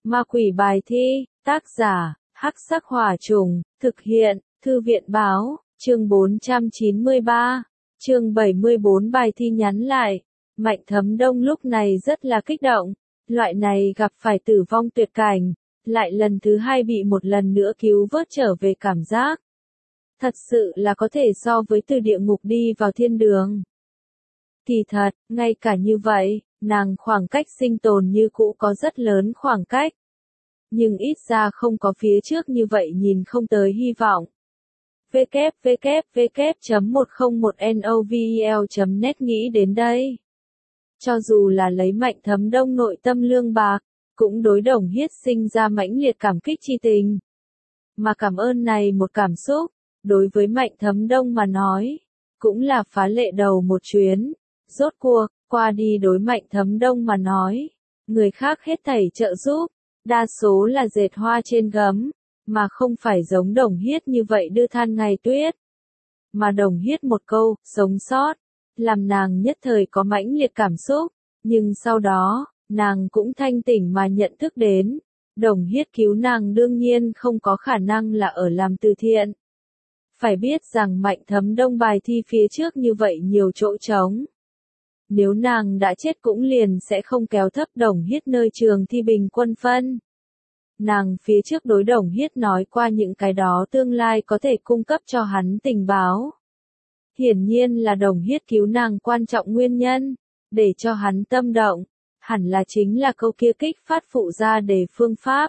Ma quỷ bài thi, tác giả, Hắc Sắc Hỏa Trùng, thực hiện, Thư viện Báo, chương 493, chương 74 bài thi nhắn lại. Mạnh Thấm Đông lúc này rất là kích động, loại này gặp phải tử vong tuyệt cảnh, lại lần thứ hai bị một lần nữa cứu vớt trở về cảm giác. Thật sự là có thể so với từ địa ngục đi vào thiên đường. Kỳ thật, ngay cả như vậy, nàng khoảng cách sinh tồn như cũ có rất lớn khoảng cách. Nhưng ít ra không có phía trước như vậy nhìn không tới hy vọng. www.101novel.net nghĩ đến đây. Cho dù là lấy Mạnh Thấm Đông nội tâm lương bạc, cũng đối Đồng Hiết sinh ra mãnh liệt cảm kích chi tình. Mà cảm ơn này một cảm xúc, đối với Mạnh Thấm Đông mà nói, cũng là phá lệ đầu một chuyến. Rốt cuộc, qua đi đối Mạnh Thấm Đông mà nói, người khác hết thảy trợ giúp, đa số là dệt hoa trên gấm, mà không phải giống Đồng Hiết như vậy đưa than ngày tuyết. Mà Đồng Hiết một câu, sống sót, làm nàng nhất thời có mãnh liệt cảm xúc, nhưng sau đó, nàng cũng thanh tỉnh mà nhận thức đến, Đồng Hiết cứu nàng đương nhiên không có khả năng là ở làm từ thiện. Phải biết rằng Mạnh Thấm Đông bài thi phía trước như vậy nhiều chỗ trống. Nếu nàng đã chết cũng liền sẽ không kéo thấp Đồng Hiết nơi trường thi bình quân phân. Nàng phía trước đối Đồng Hiết nói qua những cái đó tương lai có thể cung cấp cho hắn tình báo. Hiển nhiên là Đồng Hiết cứu nàng quan trọng nguyên nhân, để cho hắn tâm động, hẳn là chính là câu kia kích phát phụ ra đề phương pháp.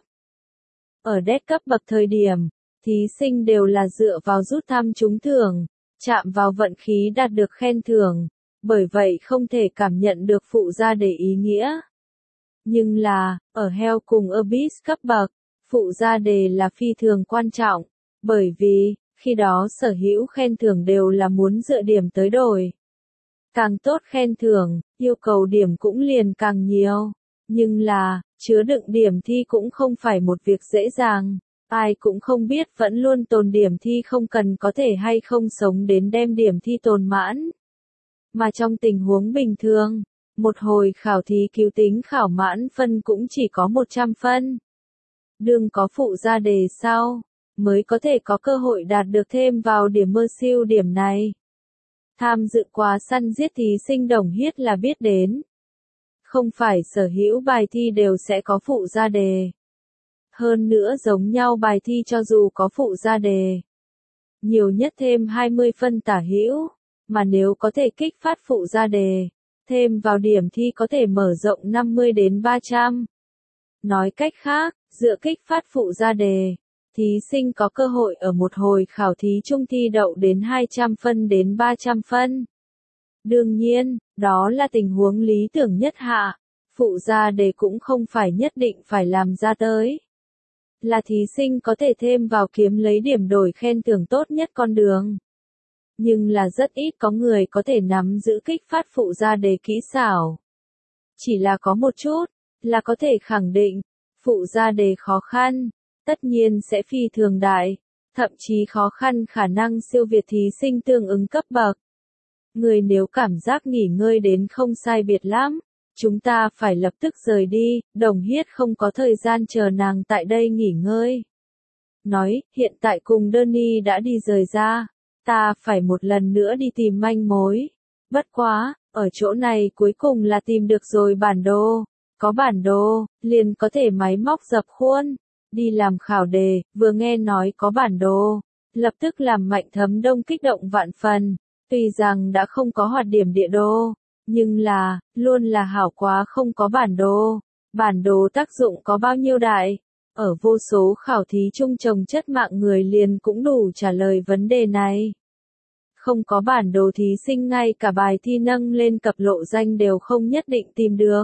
Ở đét cấp bậc thời điểm, thí sinh đều là dựa vào rút thăm trúng thưởng, chạm vào vận khí đạt được khen thưởng, bởi vậy không thể cảm nhận được phụ ra đề ý nghĩa. Nhưng là, ở Hell cùng Abyss cấp bậc, phụ ra đề là phi thường quan trọng, bởi vì, khi đó sở hữu khen thưởng đều là muốn dựa điểm tới đổi. Càng tốt khen thưởng, yêu cầu điểm cũng liền càng nhiều. Nhưng là, chứa đựng điểm thi cũng không phải một việc dễ dàng. Ai cũng không biết vẫn luôn tồn điểm thi không cần có thể hay không sống đến đem điểm thi tồn mãn. Mà trong tình huống bình thường, một hồi khảo thí cứu tính khảo mãn phân cũng chỉ có 100 phân. Đương có phụ ra đề sau, mới có thể có cơ hội đạt được thêm vào điểm mơ siêu điểm này. Tham dự quá săn giết thí sinh Đồng Hiết là biết đến. Không phải sở hữu bài thi đều sẽ có phụ ra đề. Hơn nữa giống nhau bài thi cho dù có phụ ra đề, nhiều nhất thêm 20 phân tả hữu, mà nếu có thể kích phát phụ ra đề, thêm vào điểm thi có thể mở rộng 50 đến 300. Nói cách khác, dựa kích phát phụ ra đề, thí sinh có cơ hội ở một hồi khảo thí trung thi đậu đến 200 phân đến 300 phân. Đương nhiên, đó là tình huống lý tưởng nhất hạ, phụ ra đề cũng không phải nhất định phải làm ra tới. Là thí sinh có thể thêm vào kiếm lấy điểm đổi khen thưởng tốt nhất con đường. Nhưng là rất ít có người có thể nắm giữ kích phát phụ ra đề kỹ xảo. Chỉ là có một chút, là có thể khẳng định, phụ ra đề khó khăn, tất nhiên sẽ phi thường đại, thậm chí khó khăn khả năng siêu việt thí sinh tương ứng cấp bậc. Người nếu cảm giác nghỉ ngơi đến không sai biệt lắm, chúng ta phải lập tức rời đi, Đồng Hiết không có thời gian chờ nàng tại đây nghỉ ngơi. Nói, hiện tại cùng Đơn đã đi rời ra, ta phải một lần nữa đi tìm manh mối. Bất quá, ở chỗ này cuối cùng là tìm được rồi bản đồ. Có bản đồ, liền có thể máy móc dập khuôn. Đi làm khảo đề, vừa nghe nói có bản đồ, lập tức làm Mạnh Thấm Đông kích động vạn phần. Tuy rằng đã không có hoạt điểm địa đồ, nhưng là, luôn là hảo quá không có bản đồ. Bản đồ tác dụng có bao nhiêu đại? Ở vô số khảo thí chung trồng chất mạng người liền cũng đủ trả lời vấn đề này. Không có bản đồ thí sinh ngay cả bài thi nâng lên cặp lộ danh đều không nhất định tìm được.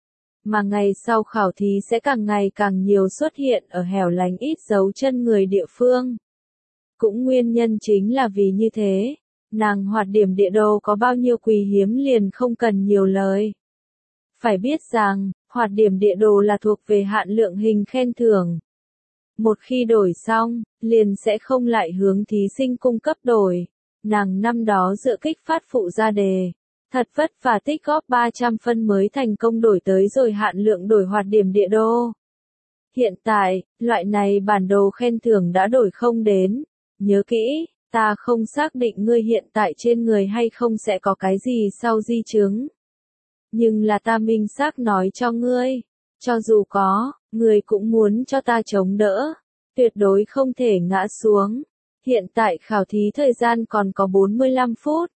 Mà ngày sau khảo thí sẽ càng ngày càng nhiều xuất hiện ở hẻo lánh ít dấu chân người địa phương. Cũng nguyên nhân chính là vì như thế, nàng hoạt điểm địa đồ có bao nhiêu quý hiếm liền không cần nhiều lời. Phải biết rằng, hoạt điểm địa đồ là thuộc về hạn lượng hình khen thưởng. Một khi đổi xong, liền sẽ không lại hướng thí sinh cung cấp đổi. Nàng năm đó dựa kích phát phụ ra đề, thật vất vả tích góp 300 phân mới thành công đổi tới rồi hạn lượng đổi hoạt điểm địa đồ. Hiện tại, loại này bản đồ khen thưởng đã đổi không đến. Nhớ kỹ, ta không xác định ngươi hiện tại trên người hay không sẽ có cái gì sau di chứng. Nhưng là ta minh xác nói cho ngươi, cho dù có, ngươi cũng muốn cho ta chống đỡ. Tuyệt đối không thể ngã xuống. Hiện tại khảo thí thời gian còn có 45 phút.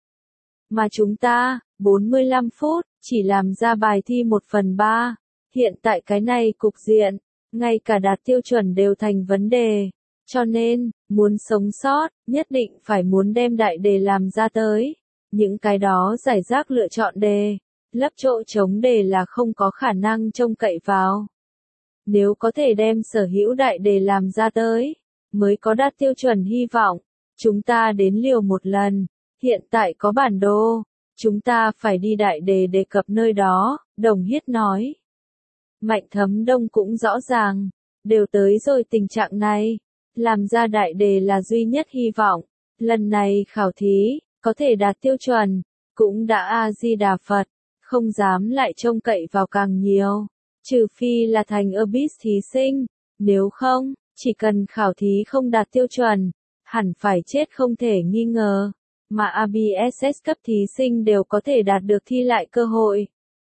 Mà chúng ta, 45 phút, chỉ làm ra bài thi 1/3. Hiện tại cái này cục diện, ngay cả đạt tiêu chuẩn đều thành vấn đề. Cho nên, muốn sống sót, nhất định phải muốn đem đại đề làm ra tới. Những cái đó giải rác lựa chọn đề, lấp chỗ trống đề là không có khả năng trông cậy vào. Nếu có thể đem sở hữu đại đề làm ra tới, mới có đạt tiêu chuẩn hy vọng. Chúng ta đến liều một lần, hiện tại có bản đồ, chúng ta phải đi đại đề đề cập nơi đó, Đồng Hiết nói. Mạnh Thấm Đông cũng rõ ràng, đều tới rồi tình trạng này, làm ra đại đề là duy nhất hy vọng. Lần này khảo thí, có thể đạt tiêu chuẩn, cũng đã A-di-đà Phật, không dám lại trông cậy vào càng nhiều. Trừ phi là thành Obis thí sinh, nếu không, chỉ cần khảo thí không đạt tiêu chuẩn, hẳn phải chết không thể nghi ngờ, mà ABSS cấp thí sinh đều có thể đạt được thi lại cơ hội.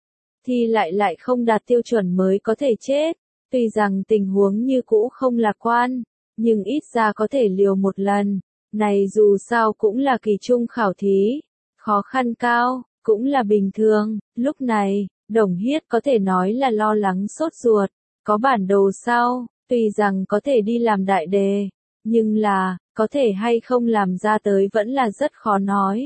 Thi lại không đạt tiêu chuẩn mới có thể chết, tuy rằng tình huống như cũ không lạc quan, nhưng ít ra có thể liều một lần, này dù sao cũng là kỳ trung khảo thí, khó khăn cao, cũng là bình thường. Lúc này, Đồng Hiết có thể nói là lo lắng sốt ruột, có bản đồ sau, tuy rằng có thể đi làm đại đề, nhưng là, có thể hay không làm ra tới vẫn là rất khó nói.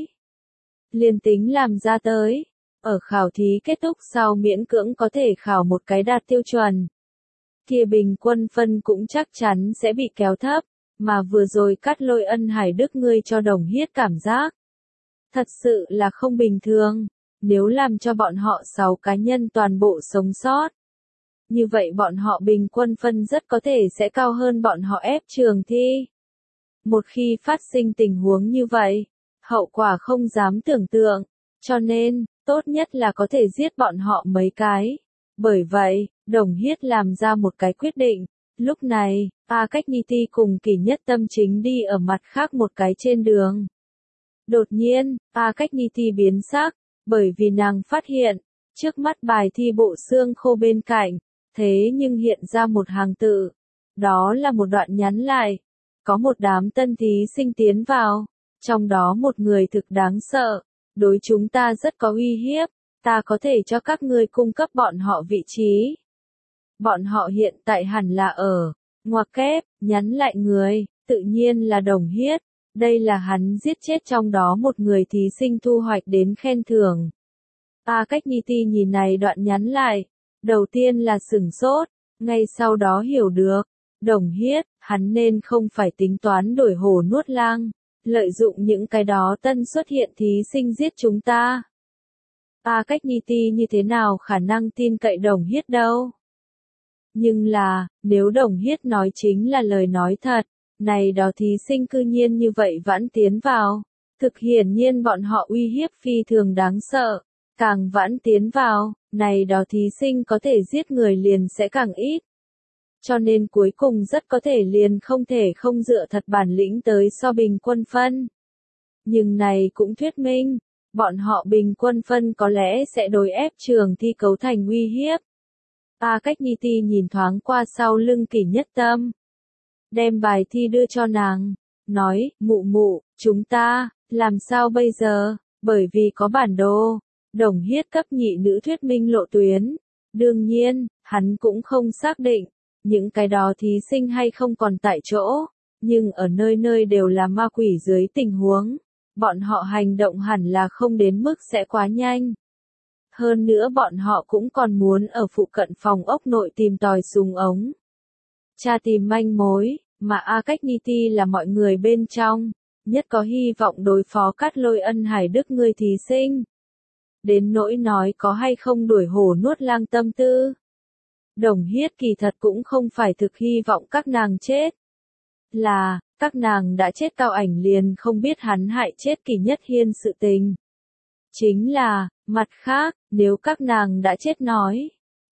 Liên tính làm ra tới, ở khảo thí kết thúc sau miễn cưỡng có thể khảo một cái đạt tiêu chuẩn. Kia bình quân phân cũng chắc chắn sẽ bị kéo thấp, mà vừa rồi Cát Lôi Ân Hải Đức ngươi cho Đồng Hiết cảm giác. Thật sự là không bình thường, nếu làm cho bọn họ 6 cá nhân toàn bộ sống sót. Như vậy bọn họ bình quân phân rất có thể sẽ cao hơn bọn họ ép trường thi. Một khi phát sinh tình huống như vậy, hậu quả không dám tưởng tượng, cho nên, tốt nhất là có thể giết bọn họ mấy cái. Bởi vậy, Đồng Hiết làm ra một cái quyết định, lúc này, A Cách Ni Ti cùng Kỷ Nhất Tâm chính đi ở mặt khác một cái trên đường. Đột nhiên, A Cách Ni Ti biến sắc, bởi vì nàng phát hiện, trước mắt bài thi bộ xương khô bên cạnh, thế nhưng hiện ra một hàng tự. Đó là một đoạn nhắn lại. Có một đám tân thí sinh tiến vào, trong đó một người thực đáng sợ, đối chúng ta rất có uy hiếp, ta có thể cho các ngươi cung cấp bọn họ vị trí. Bọn họ hiện tại hẳn là ở, ngoặc kép, nhắn lại người, tự nhiên là Đồng Hiết, đây là hắn giết chết trong đó một người thí sinh thu hoạch đến khen thưởng. A Cách Ni Ti nhìn này đoạn nhắn lại, đầu tiên là sửng sốt, ngay sau đó hiểu được, Đồng Hiết, hắn nên không phải tính toán đổi hổ nuốt lang, lợi dụng những cái đó tân xuất hiện thí sinh giết chúng ta. A Cách Ni Ti như thế nào khả năng tin cậy Đồng Hiết đâu? Nhưng là, nếu Đồng Hiết nói chính là lời nói thật, này đó thí sinh cư nhiên như vậy vãn tiến vào, thực hiển nhiên bọn họ uy hiếp phi thường đáng sợ, càng vãn tiến vào, này đó thí sinh có thể giết người liền sẽ càng ít. Cho nên cuối cùng rất có thể liền không thể không dựa thật bản lĩnh tới so bình quân phân. Nhưng này cũng thuyết minh, bọn họ bình quân phân có lẽ sẽ đối ép trường thi cấu thành uy hiếp. A Cách Ni Ti nhìn thoáng qua sau lưng Kỷ Nhất Tâm. Đem bài thi đưa cho nàng, nói, mụ mụ, chúng ta, làm sao bây giờ, bởi vì có bản đồ. Đồng Hiết cấp nhị nữ thuyết minh lộ tuyến. Đương nhiên, hắn cũng không xác định, những cái đó thí sinh hay không còn tại chỗ, nhưng ở nơi nơi đều là ma quỷ dưới tình huống. Bọn họ hành động hẳn là không đến mức sẽ quá nhanh. Hơn nữa bọn họ cũng còn muốn ở phụ cận phòng ốc nội tìm tòi súng ống. Tra tìm manh mối, mà A Cách Ni Ti là mọi người bên trong, nhất có hy vọng đối phó Cát Lôi Ân Hải Đức ngươi thí sinh. Đến nỗi nói có hay không đuổi hổ nuốt lang tâm tư. Đồng Hiết kỳ thật cũng không phải thực hy vọng các nàng chết. Là, các nàng đã chết Cao Ảnh liền không biết hắn hại chết Kỷ Nhất Hiên sự tình. Chính là, mặt khác, nếu các nàng đã chết nói,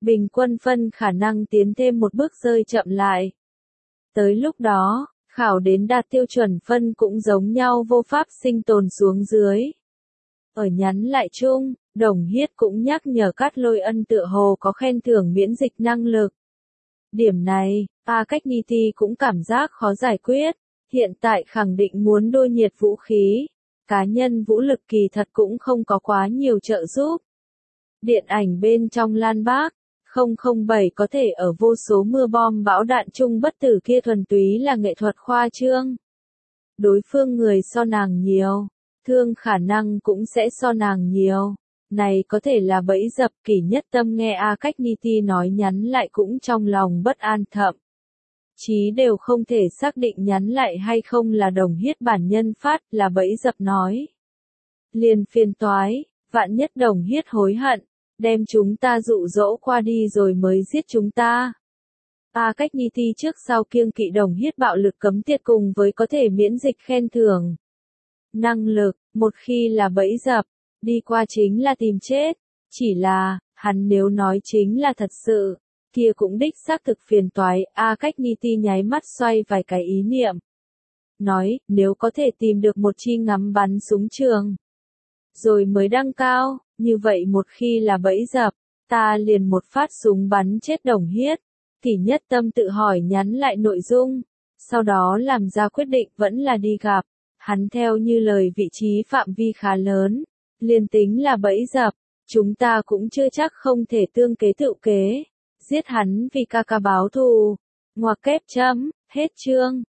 bình quân phân khả năng tiến thêm một bước rơi chậm lại. Tới lúc đó, khảo đến đạt tiêu chuẩn phân cũng giống nhau vô pháp sinh tồn xuống dưới. Ở nhắn lại chung, Đồng Hiết cũng nhắc nhở Cát Lôi Ân tựa hồ có khen thưởng miễn dịch năng lực. Điểm này, A Cách Ni Ti cũng cảm giác khó giải quyết, hiện tại khẳng định muốn đôi nhiệt vũ khí. Cá nhân vũ lực kỳ thật cũng không có quá nhiều trợ giúp. Điện ảnh bên trong Lan Bác, 007 có thể ở vô số mưa bom bão đạn chung bất tử kia thuần túy là nghệ thuật khoa trương. Đối phương người so nàng nhiều, thương khả năng cũng sẽ so nàng nhiều. Này có thể là bẫy dập. Kỷ Nhất Tâm nghe A Cách Ni Ti nói nhắn lại cũng trong lòng bất an, thậm chí đều không thể xác định nhắn lại hay không là Đồng Hiết bản nhân phát, là bẫy dập nói. Liền phiền toái, vạn nhất Đồng Hiết hối hận, đem chúng ta dụ dỗ qua đi rồi mới giết chúng ta. A Cách Ni Ti trước sau kiêng kỵ Đồng Hiết bạo lực cấm tiệt cùng với có thể miễn dịch khen thưởng. Năng lực, một khi là bẫy dập, đi qua chính là tìm chết. Chỉ là, hắn nếu nói chính là thật sự, kia cũng đích xác thực phiền toái. A Cách Ni Ti nháy mắt xoay vài cái ý niệm. Nói, nếu có thể tìm được một chi ngắm bắn súng trường, rồi mới đăng cao, như vậy một khi là bẫy dập, ta liền một phát súng bắn chết Đồng Hiết. Kỷ Nhất Tâm tự hỏi nhắn lại nội dung, sau đó làm ra quyết định vẫn là đi gặp. Hắn theo như lời vị trí phạm vi khá lớn, liền tính là bẫy dập, chúng ta cũng chưa chắc không thể tương kế tự kế, giết hắn vì ca ca báo thù. Ngoặc kép chấm, hết chương.